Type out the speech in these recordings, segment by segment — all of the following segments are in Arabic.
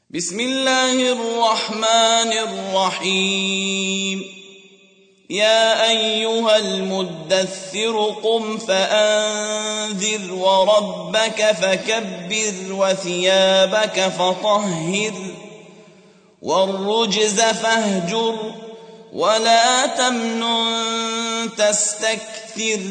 بسم الله الرحمن الرحيم يا أيها المدثر قم فأنذر وربك فكبر وثيابك فطهر والرجز فاهجر ولا تمنن تستكثر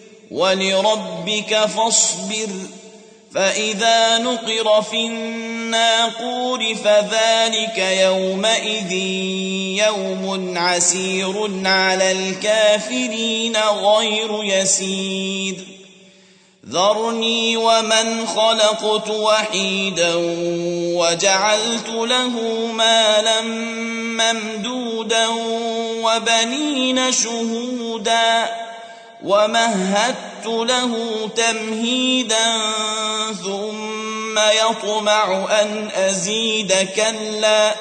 ولربك فاصبر فإذا نقر في الناقور فذلك يومئذ يوم عسير على الكافرين غير يسير ذرني ومن خلقت وحيدا وجعلت له مالا ممدودا وبنين شهودا ومهدت له تمهيدا ثم يطمع أن أزيد كلا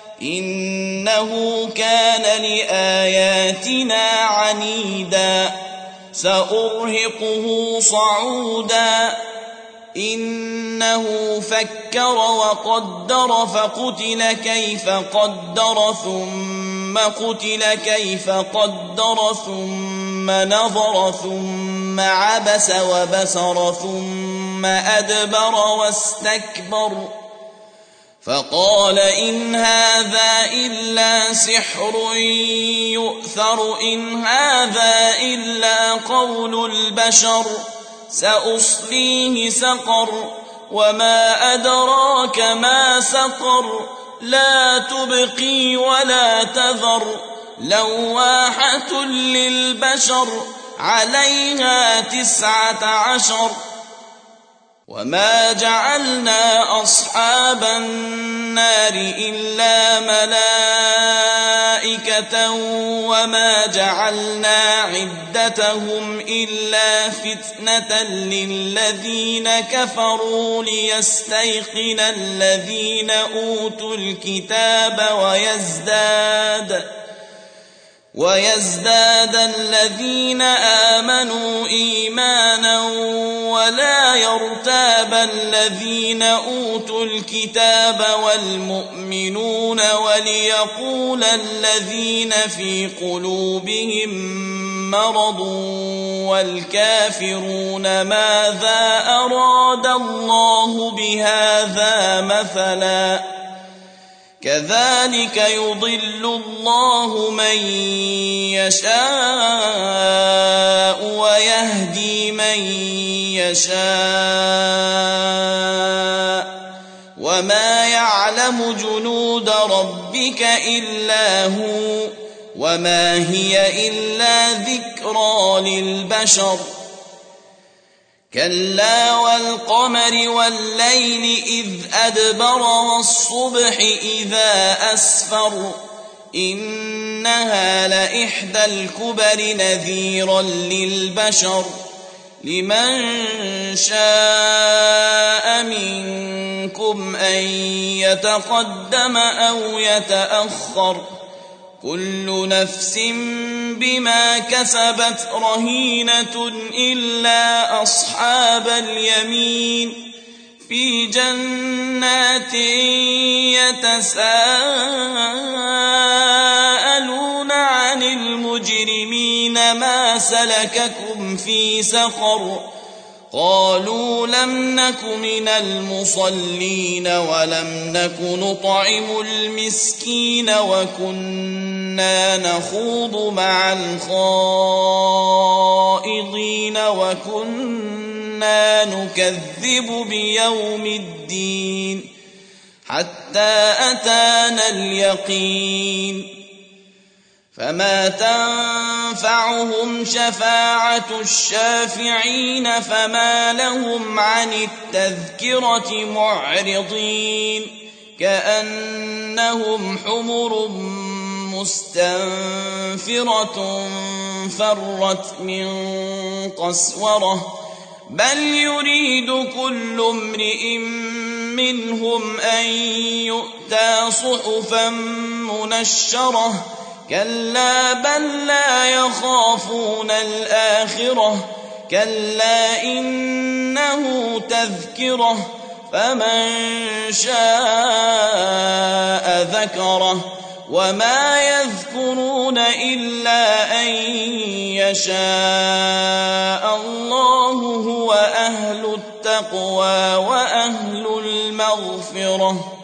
إنه كان لآياتنا عنيدا سأرهقه صعودا إنه فكر وقدر فقتل كيف قدر ثم قتل كيف قدر ثم نظر ثم عبس وبسر ثم أدبر واستكبر فقال إن هذا إلا سحر يؤثر إن هذا إلا قول البشر سأصليه سقر وما أدراك ما سقر لا تبقي ولا تذر لواحة للبشر عليها 19 وما جعلنا أصحاب النار إلا ملائكة وما جعلنا عدتهم إلا فتنة للذين كفروا ليستيقن الذين أوتوا الكتاب ويزداد الذين آمنوا إيمانا ولا يرتاب الذين أوتوا الكتاب والمؤمنون وليقول الذين في قلوبهم مرض والكافرون ماذا أراد الله بهذا مثلا كذلك يضل الله من يشاء ويهدي من يشاء وما يعلم جنود ربك إلا هو وما هي إلا ذكرى للبشر كلا والقمر والليل إذ أدبر والصبح إذا أسفر إنها لإحدى الكبر نذيرا للبشر لمن شاء منكم أن يتقدم أو يتأخر كل نفس بما كسبت رهينة إلا أصحاب اليمين في جنات يتساءلون عن المجرمين ما سلككم في سقر قالوا لم نك من المصلين ولم نك نطعم المسكين وكنا نخوض مع الخائضين وكنا نكذب بيوم الدين حتى أتانا اليقين فما تنفعهم شفاعة الشافعين فما لهم عن التذكرة معرضين كأنهم حمر مستنفرة فرت من قسورة بل يريد كل امرئ منهم أن يؤتى صحفا منشرة كلا بل لا يخافون الآخرة كلا إنه تذكرة فمن شاء ذكره وما يذكرون إلا أن يشاء الله هو أهل التقوى وأهل المغفرة